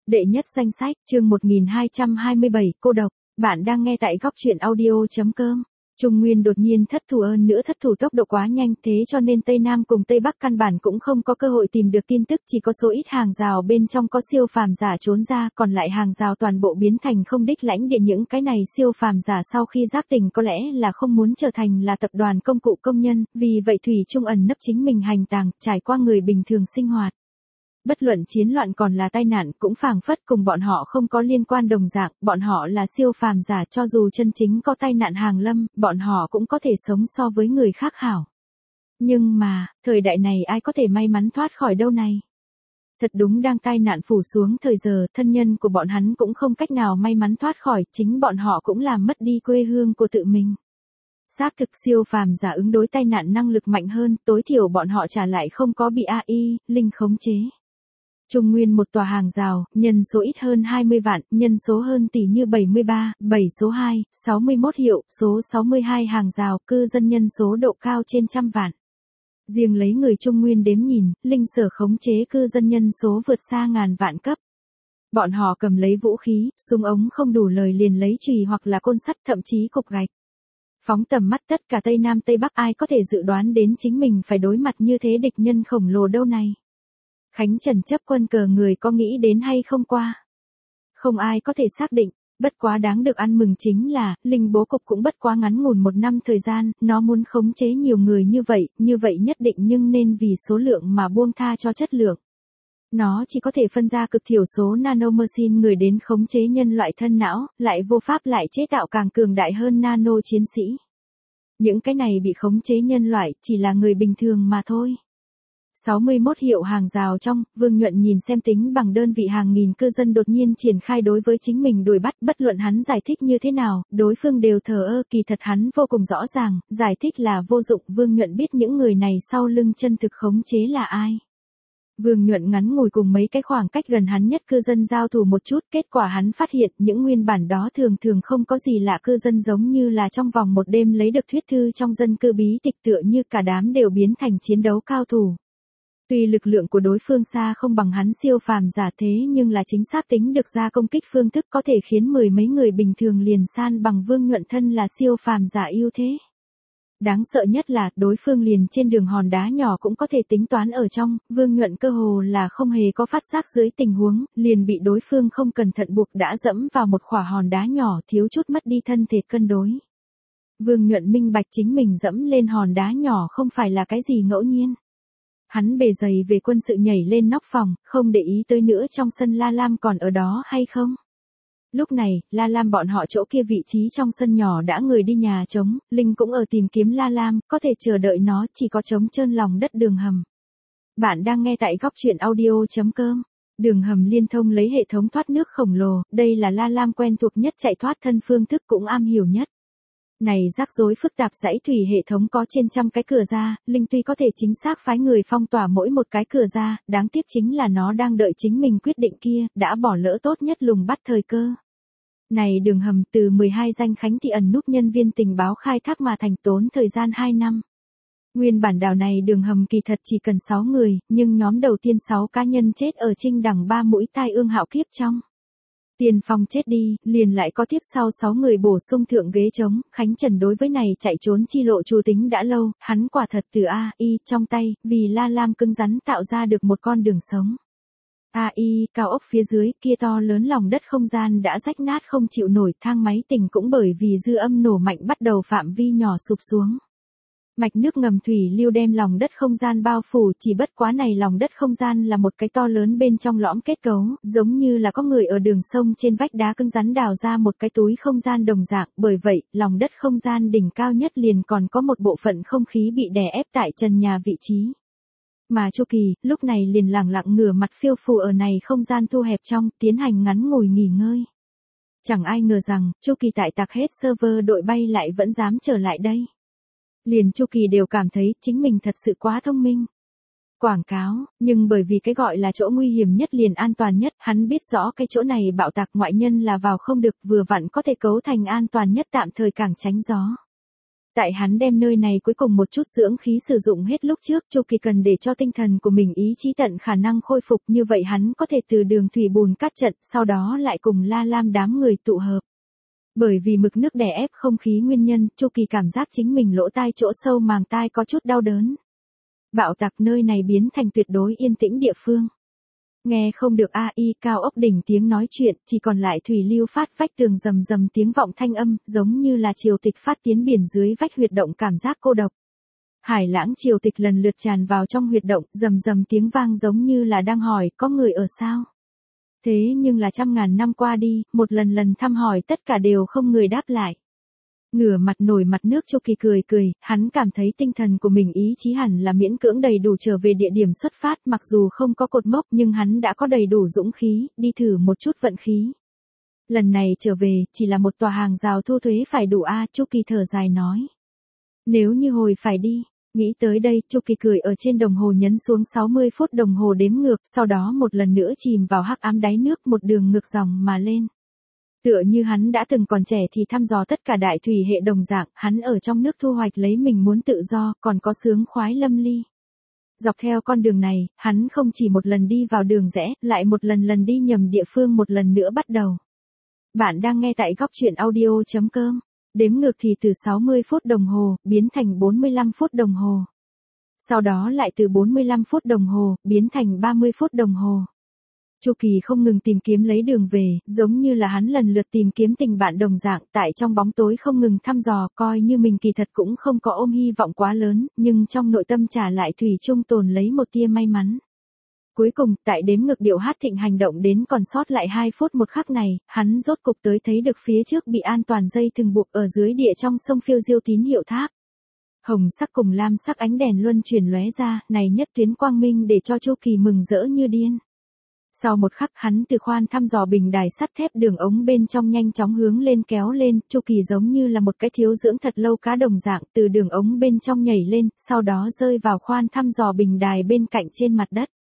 Đệ nhất danh sách, chương 1227, cô độc. Bạn đang nghe tại góc truyện audio.com. Trung Nguyên đột nhiên thất thủ, hơn nữa thất thủ tốc độ quá nhanh, thế cho nên Tây Nam cùng Tây Bắc căn bản cũng không có cơ hội tìm được tin tức, chỉ có số ít hàng rào bên trong có siêu phàm giả trốn ra, còn lại hàng rào toàn bộ biến thành không đích lãnh địa. Những cái này siêu phàm giả sau khi giác tỉnh có lẽ là không muốn trở thành là tập đoàn công cụ công nhân, vì vậy thủy chung ẩn nấp chính mình hành tàng, trải qua người bình thường sinh hoạt. Bất luận chiến loạn còn là tai nạn cũng phảng phất cùng bọn họ không có liên quan đồng dạng, bọn họ là siêu phàm giả, cho dù chân chính có tai nạn hàng lâm, bọn họ cũng có thể sống so với người khác hảo. Nhưng mà, thời đại này ai có thể may mắn thoát khỏi đâu này? Thật đúng đang tai nạn phủ xuống thời giờ, thân nhân của bọn hắn cũng không cách nào may mắn thoát khỏi, chính bọn họ cũng làm mất đi quê hương của tự mình. Xác thực siêu phàm giả ứng đối tai nạn năng lực mạnh hơn, tối thiểu bọn họ trả lại không có bị AI, linh khống chế. Trung Nguyên một tòa hàng rào, nhân số ít hơn 20 vạn, nhân số hơn tỷ như 73, 7 số 2, 61 hiệu, số 62 hàng rào, cư dân nhân số độ cao trên trăm vạn. Riêng lấy người Trung Nguyên đếm nhìn, linh sở khống chế cư dân nhân số vượt xa ngàn vạn cấp. Bọn họ cầm lấy vũ khí, súng ống không đủ lời liền lấy chùy hoặc là côn sắt, thậm chí cục gạch. Phóng tầm mắt tất cả Tây Nam Tây Bắc, ai có thể dự đoán đến chính mình phải đối mặt như thế địch nhân khổng lồ đâu này. Khánh Trần chấp quân cờ người có nghĩ đến hay không qua? Không ai có thể xác định, bất quá đáng được ăn mừng chính là, linh bố cục cũng bất quá ngắn ngủn 1 năm thời gian, nó muốn khống chế nhiều người như vậy nhất định nhưng nên vì số lượng mà buông tha cho chất lượng. Nó chỉ có thể phân ra cực thiểu số nanomachine người đến khống chế nhân loại thân não, lại vô pháp lại chế tạo càng cường đại hơn nano chiến sĩ. Những cái này bị khống chế nhân loại chỉ là người bình thường mà thôi. 61 hiệu hàng rào trong, Vương Nhuận nhìn xem tính bằng đơn vị hàng nghìn cư dân đột nhiên triển khai đối với chính mình đuổi bắt, bất luận hắn giải thích như thế nào, đối phương đều thờ ơ, kỳ thật hắn vô cùng rõ ràng, giải thích là vô dụng. Vương Nhuận biết những người này sau lưng chân thực khống chế là ai. Vương Nhuận ngắn ngủi cùng mấy cái khoảng cách gần hắn nhất cư dân giao thủ một chút, kết quả hắn phát hiện những nguyên bản đó thường không có gì lạ cư dân giống như là trong vòng một đêm lấy được thuyết thư trong dân cư bí tịch, tựa như cả đám đều biến thành chiến đấu cao thủ. Tuy lực lượng của đối phương xa không bằng hắn siêu phàm giả, thế nhưng là chính xác tính được ra công kích phương thức có thể khiến mười mấy người bình thường liền san bằng. Vương Nhuận thân là siêu phàm giả ưu thế. Đáng sợ nhất là đối phương liền trên đường hòn đá nhỏ cũng có thể tính toán ở trong, Vương Nhuận cơ hồ là không hề có phát giác dưới tình huống, liền bị đối phương không cẩn thận buộc đã dẫm vào một khỏa hòn đá nhỏ, thiếu chút mất đi thân thể cân đối. Vương Nhuận minh bạch chính mình dẫm lên hòn đá nhỏ không phải là cái gì ngẫu nhiên. Hắn bề dày về quân sự nhảy lên nóc phòng, không để ý tới nữa trong sân La Lam còn ở đó hay không. Lúc này, La Lam bọn họ chỗ kia vị trí trong sân nhỏ đã người đi nhà trống, Linh cũng ở tìm kiếm La Lam, có thể chờ đợi nó, chỉ có trống trơn lòng đất đường hầm. Bạn đang nghe tại góc truyện audio.com. Đường hầm liên thông lấy hệ thống thoát nước khổng lồ, đây là La Lam quen thuộc nhất, chạy thoát thân phương thức cũng am hiểu nhất. Này rắc rối phức tạp dãy thủy hệ thống có trên trăm cái cửa ra, Linh tuy có thể chính xác phái người phong tỏa mỗi một cái cửa ra, đáng tiếc chính là nó đang đợi chính mình quyết định kia, đã bỏ lỡ tốt nhất lùng bắt thời cơ. Này đường hầm từ 12 danh Khánh Thị ẩn núp nhân viên tình báo khai thác mà thành, tốn thời gian 2 năm. Nguyên bản đào này đường hầm kỳ thật chỉ cần 6 người, nhưng nhóm đầu tiên 6 cá nhân chết ở Trinh Đằng 3 mũi tai ương hạo kiếp trong. Tiền Phong chết đi, liền lại có tiếp sau 6 người bổ sung thượng ghế trống. Khánh Trần đối với này chạy trốn chi lộ chủ tính đã lâu, hắn quả thật từ AI trong tay, vì La Lam cứng rắn tạo ra được một con đường sống. AI, cao ốc phía dưới kia to lớn lòng đất không gian đã rách nát không chịu nổi, thang máy tỉnh cũng bởi vì dư âm nổ mạnh bắt đầu phạm vi nhỏ sụp xuống. Mạch nước ngầm thủy lưu đem lòng đất không gian bao phủ, chỉ bất quá này lòng đất không gian là một cái to lớn bên trong lõm kết cấu, giống như là có người ở đường sông trên vách đá cứng rắn đào ra một cái túi không gian đồng dạng, bởi vậy, lòng đất không gian đỉnh cao nhất liền còn có một bộ phận không khí bị đè ép tại trần nhà vị trí. Mà Chu Kỳ, lúc này liền lẳng lặng ngửa mặt phiêu phù ở này không gian thu hẹp trong, tiến hành ngắn ngủi nghỉ ngơi. Chẳng ai ngờ rằng, Chu Kỳ tại tạc hết server đội bay lại vẫn dám trở lại đây. Liền Chu Kỳ đều cảm thấy chính mình thật sự quá thông minh. Quảng cáo, nhưng bởi vì cái gọi là chỗ nguy hiểm nhất liền an toàn nhất, hắn biết rõ cái chỗ này bạo tạc ngoại nhân là vào không được, vừa vặn có thể cấu thành an toàn nhất, tạm thời càng tránh gió. Tại hắn đem nơi này cuối cùng một chút dưỡng khí sử dụng hết lúc trước, Chu Kỳ cần để cho tinh thần của mình ý chí tận khả năng khôi phục, như vậy hắn có thể từ đường thủy bùn cát trận, sau đó lại cùng La Lam đám người tụ hợp. Bởi vì mực nước đè ép không khí nguyên nhân, Chu Kỳ cảm giác chính mình lỗ tai chỗ sâu màng tai có chút đau đớn. Bạo tạc nơi này biến thành tuyệt đối yên tĩnh địa phương. Nghe không được AI cao ốc đỉnh tiếng nói chuyện, chỉ còn lại thủy lưu phát vách tường rầm rầm tiếng vọng thanh âm, giống như là triều tịch phát tiến biển dưới vách huyệt động cảm giác cô độc. Hải lãng triều tịch lần lượt tràn vào trong huyệt động, rầm rầm tiếng vang giống như là đang hỏi, có người ở sao? Thế nhưng là trăm ngàn năm qua đi, một lần lần thăm hỏi tất cả đều không người đáp lại. Ngửa mặt nổi mặt nước Chu Kỳ cười cười, hắn cảm thấy tinh thần của mình ý chí hẳn là miễn cưỡng đầy đủ trở về địa điểm xuất phát, mặc dù không có cột mốc nhưng hắn đã có đầy đủ dũng khí, đi thử một chút vận khí. Lần này trở về, chỉ là một tòa hàng rào thu thuế phải đủ Chu Kỳ thở dài nói. Nếu như hồi phải đi, nghĩ tới đây, Chu Kỳ cười ở trên đồng hồ nhấn xuống 60 phút đồng hồ đếm ngược, sau đó một lần nữa chìm vào hắc ám đáy nước một đường ngược dòng mà lên. Tựa như hắn đã từng còn trẻ thì thăm dò tất cả đại thủy hệ đồng dạng, hắn ở trong nước thu hoạch lấy mình muốn tự do, còn có sướng khoái lâm ly. Dọc theo con đường này, hắn không chỉ một lần đi vào đường rẽ, lại một lần đi nhầm địa phương một lần nữa bắt đầu. Bạn đang nghe tại góc truyện audio.com. Đếm ngược thì từ 60 phút đồng hồ, biến thành 45 phút đồng hồ. Sau đó lại từ 45 phút đồng hồ, biến thành 30 phút đồng hồ. Chu Kỳ không ngừng tìm kiếm lấy đường về, giống như là hắn lần lượt tìm kiếm tình bạn đồng dạng, tại trong bóng tối không ngừng thăm dò, coi như mình kỳ thật cũng không có ôm hy vọng quá lớn, nhưng trong nội tâm trả lại thủy chung tồn lấy một tia may mắn. Cuối cùng, tại đếm ngược điệu hát thịnh hành động đến còn sót lại 2 phút một khắc này, hắn rốt cục tới thấy được phía trước bị an toàn dây thừng buộc ở dưới địa trong sông phiêu diêu tín hiệu tháp. Hồng sắc cùng lam sắc ánh đèn luân chuyển lóe ra, này nhất tuyến quang minh để cho Chu Kỳ mừng rỡ như điên. Sau một khắc hắn từ khoan thăm dò bình đài sắt thép đường ống bên trong nhanh chóng hướng lên kéo lên, Chu Kỳ giống như là một cái thiếu dưỡng thật lâu cá đồng dạng từ đường ống bên trong nhảy lên, sau đó rơi vào khoan thăm dò bình đài bên cạnh trên mặt đất.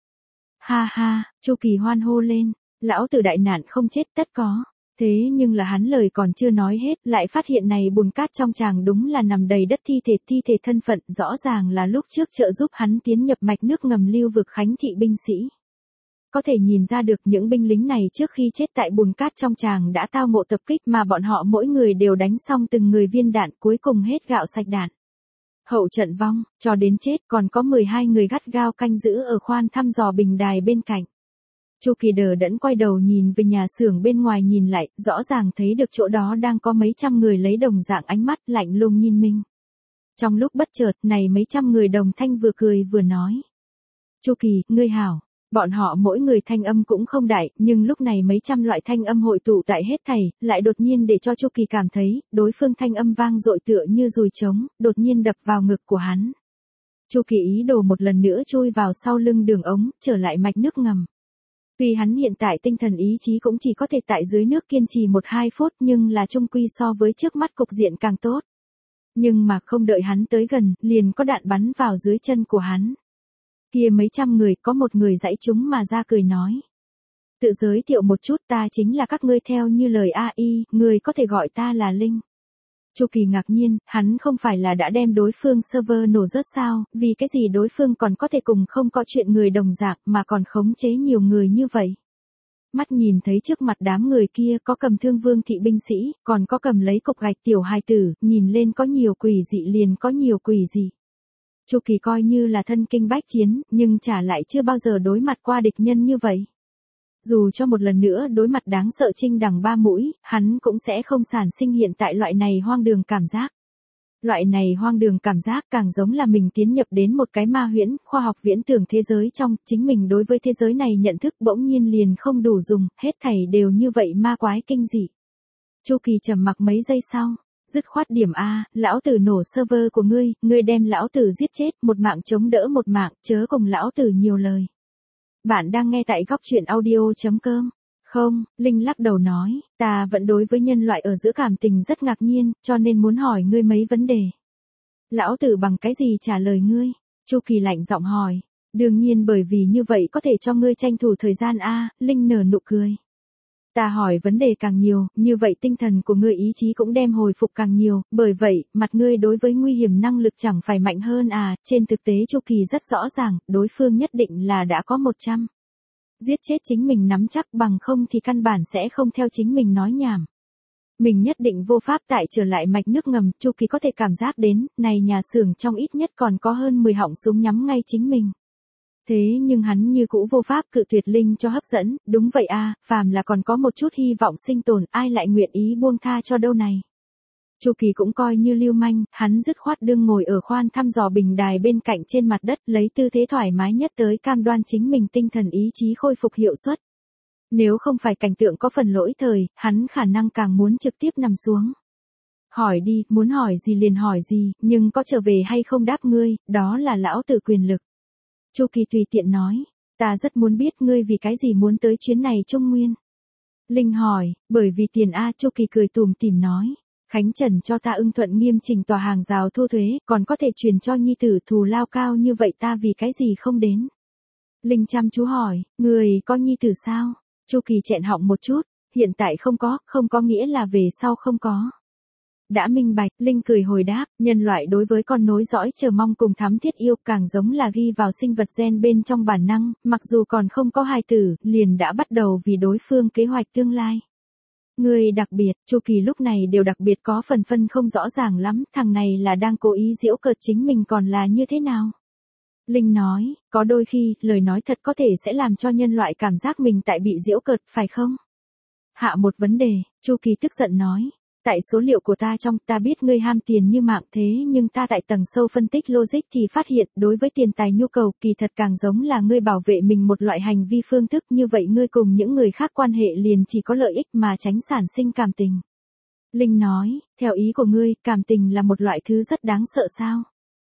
Ha ha, Chu Kỳ hoan hô lên, lão tử đại nạn không chết tất có. Thế nhưng là hắn lời còn chưa nói hết, lại phát hiện này bùn cát trong tràng đúng là nằm đầy đất thi thể thân phận, rõ ràng là lúc trước trợ giúp hắn tiến nhập mạch nước ngầm lưu vực Khánh thị binh sĩ. Có thể nhìn ra được những binh lính này trước khi chết tại bùn cát trong tràng đã tao ngộ tập kích mà bọn họ mỗi người đều đánh xong từng người viên đạn, cuối cùng hết gạo sạch đạn. Hậu trận vong, cho đến chết còn có 12 người gắt gao canh giữ ở khoan thăm dò bình đài bên cạnh. Chu Kỳ đờ đẫn quay đầu nhìn về nhà xưởng bên ngoài nhìn lại, rõ ràng thấy được chỗ đó đang có mấy trăm người lấy đồng dạng ánh mắt lạnh lùng nhìn mình. Trong lúc bất chợt, này mấy trăm người đồng thanh vừa cười vừa nói. Chu Kỳ, ngươi hảo. Bọn họ mỗi người thanh âm cũng không đại, nhưng lúc này mấy trăm loại thanh âm hội tụ tại hết thảy, lại đột nhiên để cho Chu Kỳ cảm thấy, đối phương thanh âm vang dội tựa như dùi trống, đột nhiên đập vào ngực của hắn. Chu Kỳ ý đồ một lần nữa chui vào sau lưng đường ống, trở lại mạch nước ngầm. Tuy hắn hiện tại tinh thần ý chí cũng chỉ có thể tại dưới nước kiên trì 1-2 phút nhưng là chung quy so với trước mắt cục diện càng tốt. Nhưng mà không đợi hắn tới gần, liền có đạn bắn vào dưới chân của hắn. Kia mấy trăm người có một người dãy chúng mà ra cười nói. Tự giới thiệu một chút, ta chính là các ngươi theo như lời AI, người có thể gọi ta là Linh. Chu Kỳ ngạc nhiên, hắn không phải là đã đem đối phương server nổ rớt sao, vì cái gì đối phương còn có thể cùng không có chuyện người đồng dạng mà còn khống chế nhiều người như vậy. Mắt nhìn thấy trước mặt đám người kia có cầm thương vương thị binh sĩ, còn có cầm lấy cục gạch tiểu hài tử, nhìn lên có nhiều quỷ dị liền có nhiều quỷ dị. Chu Kỳ coi như là thân kinh bách chiến, nhưng trả lại chưa bao giờ đối mặt qua địch nhân như vậy. Dù cho một lần nữa đối mặt đáng sợ chinh đằng ba mũi, hắn cũng sẽ không sản sinh hiện tại loại này hoang đường cảm giác. Loại này hoang đường cảm giác càng giống là mình tiến nhập đến một cái ma huyễn, khoa học viễn tưởng thế giới trong, chính mình đối với thế giới này nhận thức bỗng nhiên liền không đủ dùng, hết thảy đều như vậy ma quái kinh dị. Chu Kỳ trầm mặc mấy giây sau. Dứt khoát điểm A, lão tử nổ server của ngươi đem lão tử giết chết, một mạng chống đỡ một mạng, chớ cùng lão tử nhiều lời. Bạn đang nghe tại góc truyện audio.com. Không, Linh lắc đầu nói, ta vẫn đối với nhân loại ở giữa cảm tình rất ngạc nhiên, cho nên muốn hỏi ngươi mấy vấn đề. Lão tử bằng cái gì trả lời ngươi? Chu Kỳ lạnh giọng hỏi. Đương nhiên bởi vì như vậy có thể cho ngươi tranh thủ thời gian A, Linh nở nụ cười. Ta hỏi vấn đề càng nhiều, như vậy tinh thần của ngươi ý chí cũng đem hồi phục càng nhiều, bởi vậy, mặt ngươi đối với nguy hiểm năng lực chẳng phải mạnh hơn à, trên thực tế Chu Kỳ rất rõ ràng, đối phương nhất định là đã có 100. Giết chết chính mình nắm chắc bằng không thì căn bản sẽ không theo chính mình nói nhảm. Mình nhất định vô pháp tại trở lại mạch nước ngầm, Chu Kỳ có thể cảm giác đến, này nhà xưởng trong ít nhất còn có hơn 10 họng súng nhắm ngay chính mình. Thế nhưng hắn như cũ vô pháp cự tuyệt Linh cho hấp dẫn, đúng vậy a, phàm là còn có một chút hy vọng sinh tồn, ai lại nguyện ý buông tha cho đâu này. Chu Kỳ cũng coi như lưu manh, hắn dứt khoát đương ngồi ở khoan thăm dò bình đài bên cạnh trên mặt đất, lấy tư thế thoải mái nhất tới cam đoan chính mình tinh thần ý chí khôi phục hiệu suất. Nếu không phải cảnh tượng có phần lỗi thời, hắn khả năng càng muốn trực tiếp nằm xuống. Hỏi đi, muốn hỏi gì liền hỏi gì, nhưng có trở về hay không đáp ngươi, đó là lão tử quyền lực. Chu Kỳ tùy tiện nói, ta rất muốn biết ngươi vì cái gì muốn tới chuyến này Trung Nguyên. Linh hỏi, bởi vì tiền a, Chu Kỳ cười tủm tỉm nói. Khánh Trần cho ta ưng thuận nghiêm chỉnh tòa hàng rào thu thuế, còn có thể truyền cho nhi tử thù lao cao như vậy ta vì cái gì không đến. Linh chăm chú hỏi, người có nhi tử sao? Chu Kỳ chẹn họng một chút, hiện tại không có nghĩa là về sau không có. Đã minh bạch, Linh cười hồi đáp, nhân loại đối với con nối dõi chờ mong cùng thắm thiết yêu càng giống là ghi vào sinh vật gen bên trong bản năng, mặc dù còn không có hài tử, liền đã bắt đầu vì đối phương kế hoạch tương lai. Người đặc biệt, Chu Kỳ lúc này đều đặc biệt có phần phân không rõ ràng lắm, thằng này là đang cố ý giễu cợt chính mình còn là như thế nào? Linh nói, có đôi khi, lời nói thật có thể sẽ làm cho nhân loại cảm giác mình tại bị giễu cợt, phải không? Hạ một vấn đề, Chu Kỳ tức giận nói. Tại số liệu của ta trong, ta biết ngươi ham tiền như mạng thế nhưng ta tại tầng sâu phân tích logic thì phát hiện, đối với tiền tài nhu cầu, kỳ thật càng giống là ngươi bảo vệ mình một loại hành vi phương thức như vậy ngươi cùng những người khác quan hệ liền chỉ có lợi ích mà tránh sản sinh cảm tình. Linh nói, theo ý của ngươi, cảm tình là một loại thứ rất đáng sợ sao?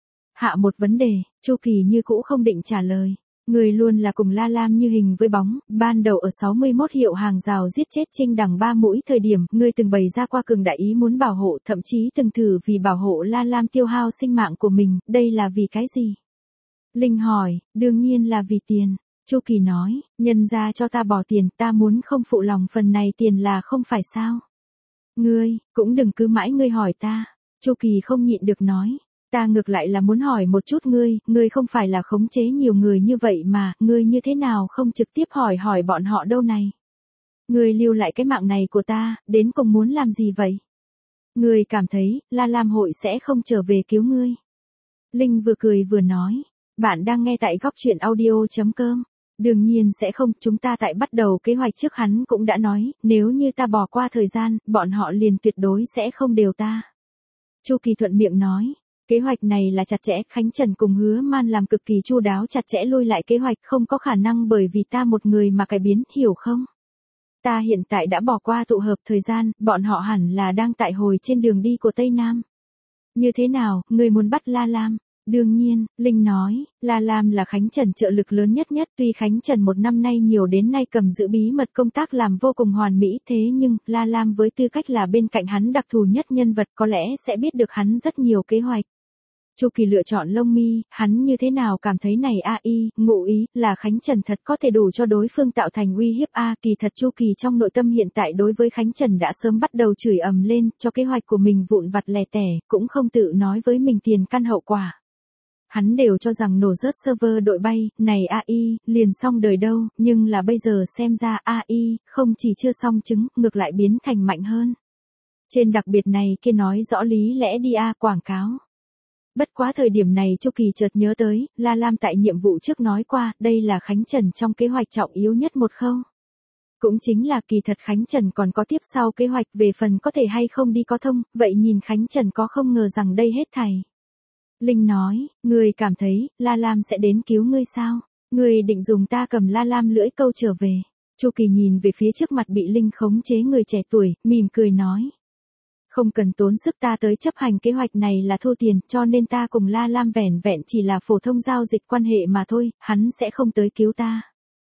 Hạ một vấn đề, Chu Kỳ như cũ không định trả lời. Người luôn là cùng La Lam như hình với bóng, ban đầu ở 61 hiệu hàng rào giết chết Trinh Đằng 3 mũi thời điểm, người từng bày ra qua cường đại ý muốn bảo hộ, thậm chí từng thử vì bảo hộ La Lam tiêu hao sinh mạng của mình, đây là vì cái gì? Linh hỏi, đương nhiên là vì tiền. Chu Kỳ nói, nhân ra cho ta bỏ tiền, ta muốn không phụ lòng phần này tiền là không phải sao? Ngươi, cũng đừng cứ mãi ngươi hỏi ta. Chu Kỳ không nhịn được nói. Ta ngược lại là muốn hỏi một chút ngươi không phải là khống chế nhiều người như vậy mà, ngươi như thế nào không trực tiếp hỏi bọn họ đâu này? Ngươi lưu lại cái mạng này của ta, đến cùng muốn làm gì vậy? Ngươi cảm thấy, La Lam hội sẽ không trở về cứu ngươi. Linh vừa cười vừa nói, bạn đang nghe tại góc truyện audio.com. Đương nhiên sẽ không, chúng ta tại bắt đầu kế hoạch trước hắn cũng đã nói, nếu như ta bỏ qua thời gian, bọn họ liền tuyệt đối sẽ không đều ta. Chu Kỳ thuận miệng nói. Kế hoạch này là chặt chẽ, Khánh Trần cùng Hứa Man làm cực kỳ chu đáo chặt chẽ lôi lại kế hoạch không có khả năng bởi vì ta một người mà cải biến, hiểu không? Ta hiện tại đã bỏ qua tụ hợp thời gian, bọn họ hẳn là đang tại hồi trên đường đi của Tây Nam. Như thế nào, ngươi muốn bắt La Lam? Đương nhiên, Linh nói, La Lam là Khánh Trần trợ lực lớn nhất, tuy Khánh Trần một năm nay nhiều đến nay cầm giữ bí mật công tác làm vô cùng hoàn mỹ thế nhưng, La Lam với tư cách là bên cạnh hắn đặc thù nhất nhân vật có lẽ sẽ biết được hắn rất nhiều kế hoạch. Chu Kỳ lựa chọn lông mi, hắn như thế nào cảm thấy này AI, ngụ ý, là Khánh Trần thật có thể đủ cho đối phương tạo thành uy hiếp kỳ thật Chu Kỳ trong nội tâm hiện tại đối với Khánh Trần đã sớm bắt đầu chửi ầm lên, cho kế hoạch của mình vụn vặt lẻ tẻ, cũng không tự nói với mình tiền căn hậu quả. Hắn đều cho rằng nổ rớt server đội bay, này AI, liền xong đời đâu, nhưng là bây giờ xem ra AI, không chỉ chưa xong chứng, ngược lại biến thành mạnh hơn. Trên đặc biệt này kia nói rõ lý lẽ đi quảng cáo. Bất quá thời điểm này Chu Kỳ chợt nhớ tới, La Lam tại nhiệm vụ trước nói qua, đây là Khánh Trần trong kế hoạch trọng yếu nhất một khâu. Cũng chính là kỳ thật Khánh Trần còn có tiếp sau kế hoạch về phần có thể hay không đi có thông, vậy nhìn Khánh Trần có không ngờ rằng đây hết thảy. Linh nói, ngươi cảm thấy, La Lam sẽ đến cứu ngươi sao? Ngươi định dùng ta cầm La Lam lưỡi câu trở về. Chu Kỳ nhìn về phía trước mặt bị Linh khống chế người trẻ tuổi, mỉm cười nói. Không cần tốn sức ta tới chấp hành kế hoạch này là thu tiền, cho nên ta cùng La Lam vẻn vẹn chỉ là phổ thông giao dịch quan hệ mà thôi, hắn sẽ không tới cứu ta.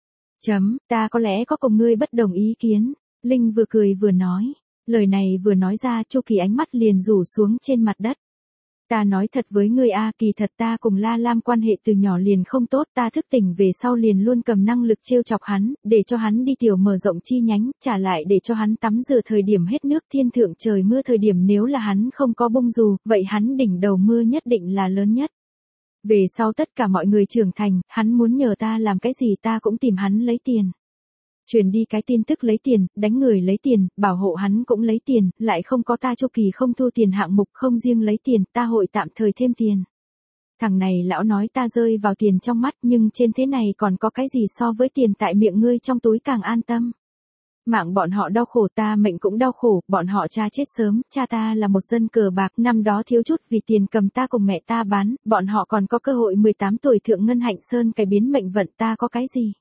Ta có lẽ có cùng ngươi bất đồng ý kiến. Linh vừa cười vừa nói. Lời này vừa nói ra Chu Kỳ ánh mắt liền rủ xuống trên mặt đất. Ta nói thật với ngươi a, kỳ thật ta cùng La Lam quan hệ từ nhỏ liền không tốt, ta thức tỉnh về sau liền luôn cầm năng lực trêu chọc hắn, để cho hắn đi tiểu mở rộng chi nhánh, trả lại để cho hắn tắm rửa thời điểm hết nước, thiên thượng trời mưa thời điểm nếu là hắn không có bông dù, vậy hắn đỉnh đầu mưa nhất định là lớn nhất. Về sau tất cả mọi người trưởng thành, hắn muốn nhờ ta làm cái gì ta cũng tìm hắn lấy tiền. Truyền đi cái tin tức lấy tiền, đánh người lấy tiền, bảo hộ hắn cũng lấy tiền, lại không có ta Chu Kỳ không thu tiền hạng mục, không riêng lấy tiền, ta hội tạm thời thêm tiền. Thằng này lão nói ta rơi vào tiền trong mắt, nhưng trên thế này còn có cái gì so với tiền tại miệng ngươi trong túi càng an tâm. Mạng bọn họ đau khổ, ta mệnh cũng đau khổ, bọn họ cha chết sớm, cha ta là một dân cờ bạc, năm đó thiếu chút vì tiền cầm ta cùng mẹ ta bán, bọn họ còn có cơ hội 18 tuổi thượng ngân hạnh sơn cải biến mệnh vận, ta có cái gì?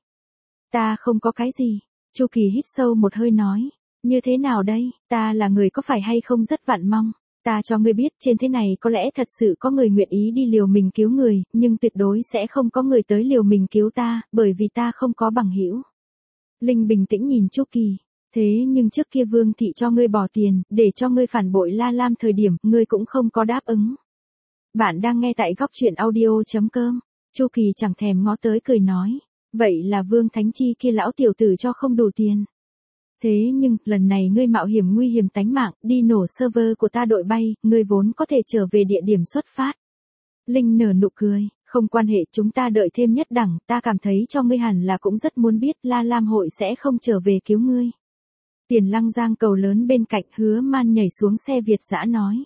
Ta không có cái gì. Chu Kỳ hít sâu một hơi nói, như thế nào đây, ta là người có phải hay không rất vạn mong. Ta cho ngươi biết trên thế này có lẽ thật sự có người nguyện ý đi liều mình cứu người, nhưng tuyệt đối sẽ không có người tới liều mình cứu ta, bởi vì ta không có bằng hữu. Linh bình tĩnh nhìn Chu Kỳ, thế nhưng trước kia Vương thị cho ngươi bỏ tiền, để cho ngươi phản bội La Lam thời điểm, ngươi cũng không có đáp ứng. Bạn đang nghe tại góc truyện audio.com, Chu Kỳ chẳng thèm ngó tới cười nói, vậy là Vương Thánh Chi kia lão tiểu tử cho không đủ tiền. Thế nhưng, lần này ngươi mạo hiểm nguy hiểm tánh mạng, đi nổ server của ta đội bay, ngươi vốn có thể trở về địa điểm xuất phát. Linh nở nụ cười, không quan hệ, chúng ta đợi thêm nhất đẳng, ta cảm thấy cho ngươi hẳn là cũng rất muốn biết La Lam hội sẽ không trở về cứu ngươi. Tiền Lăng Giang cầu lớn bên cạnh, Hứa Man nhảy xuống xe Việt dã nói.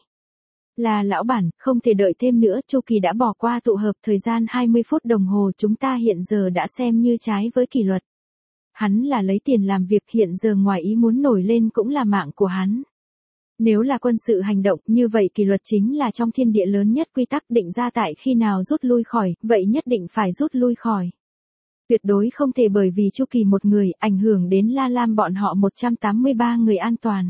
Là lão bản, không thể đợi thêm nữa, Chu Kỳ đã bỏ qua tụ hợp thời gian 20 phút đồng hồ, chúng ta hiện giờ đã xem như trái với kỷ luật. Hắn là lấy tiền làm việc, hiện giờ ngoài ý muốn nổi lên cũng là mạng của hắn. Nếu là quân sự hành động, như vậy kỷ luật chính là trong thiên địa lớn nhất quy tắc định ra tại khi nào rút lui khỏi, vậy nhất định phải rút lui khỏi. Tuyệt đối không thể bởi vì Chu Kỳ một người, ảnh hưởng đến La Lam bọn họ 183 người an toàn.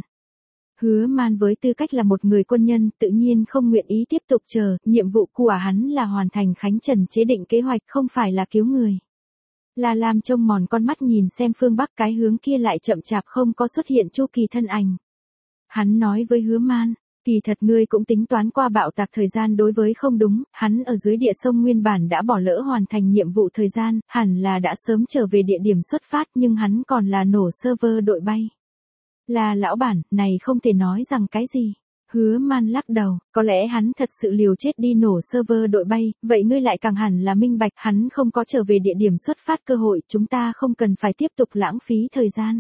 Hứa Man với tư cách là một người quân nhân, tự nhiên không nguyện ý tiếp tục chờ, nhiệm vụ của hắn là hoàn thành Khánh Trần chế định kế hoạch, không phải là cứu người. La Lam trông mòn con mắt nhìn xem phương Bắc, cái hướng kia lại chậm chạp không có xuất hiện Chu Kỳ thân ảnh. Hắn nói với Hứa Man, kỳ thật ngươi cũng tính toán qua bạo tạc thời gian đối với không đúng, hắn ở dưới địa sông nguyên bản đã bỏ lỡ hoàn thành nhiệm vụ thời gian, hẳn là đã sớm trở về địa điểm xuất phát nhưng hắn còn là nổ server đội bay. Là lão bản, này không thể nói rằng cái gì. Hứa Man lắc đầu, có lẽ hắn thật sự liều chết đi nổ server đội bay, vậy ngươi lại càng hẳn là minh bạch, hắn không có trở về địa điểm xuất phát cơ hội, chúng ta không cần phải tiếp tục lãng phí thời gian.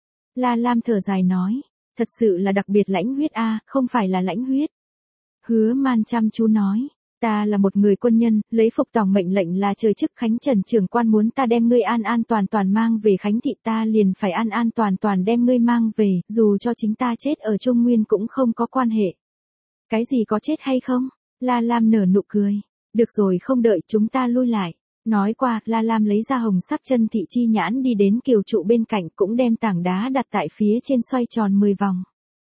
La Lam thở dài nói, thật sự là đặc biệt lãnh huyết a, không phải là lãnh huyết. Hứa Man chăm chú nói, ta là một người quân nhân, lấy phục tòng mệnh lệnh là trời chức, Khánh Trần trưởng quan muốn ta đem ngươi an an toàn toàn mang về Khánh thị, ta liền phải an an toàn toàn đem ngươi mang về, dù cho chính ta chết ở Trung Nguyên cũng không có quan hệ. Cái gì có chết hay không? La Lam nở nụ cười. Được rồi, không đợi, chúng ta lui lại. Nói qua, La Lam lấy ra hồng sắc chân thị chi nhãn đi đến kiều trụ bên cạnh, cũng đem tảng đá đặt tại phía trên xoay tròn 10 vòng.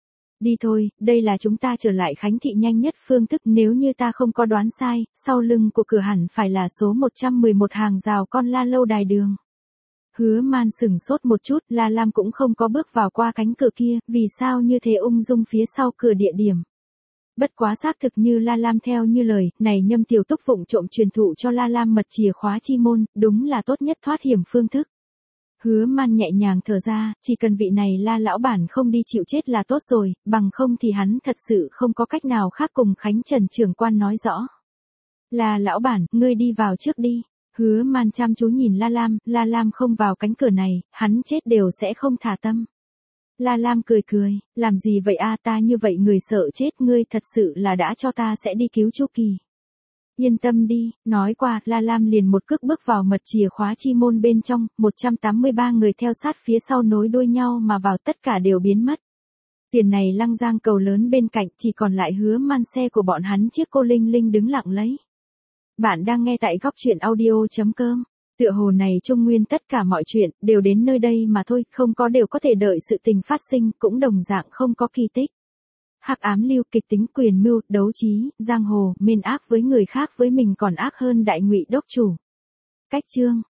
Đi thôi, đây là chúng ta trở lại Khánh thị nhanh nhất phương thức, nếu như ta không có đoán sai, sau lưng của cửa hẳn phải là số 111 hàng rào con La lâu đài đường. Hứa Man sửng sốt một chút, La Lam cũng không có bước vào qua cánh cửa kia, vì sao như thế ung dung phía sau cửa địa điểm. Bất quá xác thực như La Lam theo như lời, này Nhâm Tiểu Túc vụng trộm truyền thụ cho La Lam mật chìa khóa chi môn, đúng là tốt nhất thoát hiểm phương thức. Hứa Man nhẹ nhàng thở ra, chỉ cần vị này La lão bản không đi chịu chết là tốt rồi, bằng không thì hắn thật sự không có cách nào khác cùng Khánh Trần trưởng quan nói rõ. La lão bản, ngươi đi vào trước đi. Hứa Man chăm chú nhìn La Lam không vào cánh cửa này, hắn chết đều sẽ không thả tâm. La Lam cười cười, làm gì vậy a, ta như vậy người sợ chết, ngươi thật sự là đã cho ta sẽ đi cứu Chu Kỳ. Yên tâm đi, nói qua, La Lam liền một cước bước vào mật chìa khóa chi môn bên trong, 183 người theo sát phía sau nối đuôi nhau mà vào, tất cả đều biến mất. Tiền này Lăng Giang cầu lớn bên cạnh, chỉ còn lại Hứa Man xe của bọn hắn chiếc cô Linh Linh đứng lặng lấy. Bạn đang nghe tại góc truyện audio.com. Tựa hồ này Trung Nguyên tất cả mọi chuyện, đều đến nơi đây mà thôi, không có đều có thể đợi sự tình phát sinh, cũng đồng dạng không có kỳ tích. Hắc ám lưu, kịch tính, quyền mưu, đấu trí, giang hồ, mên ác với người khác với mình còn ác hơn đại ngụy đốc chủ. Cách chương.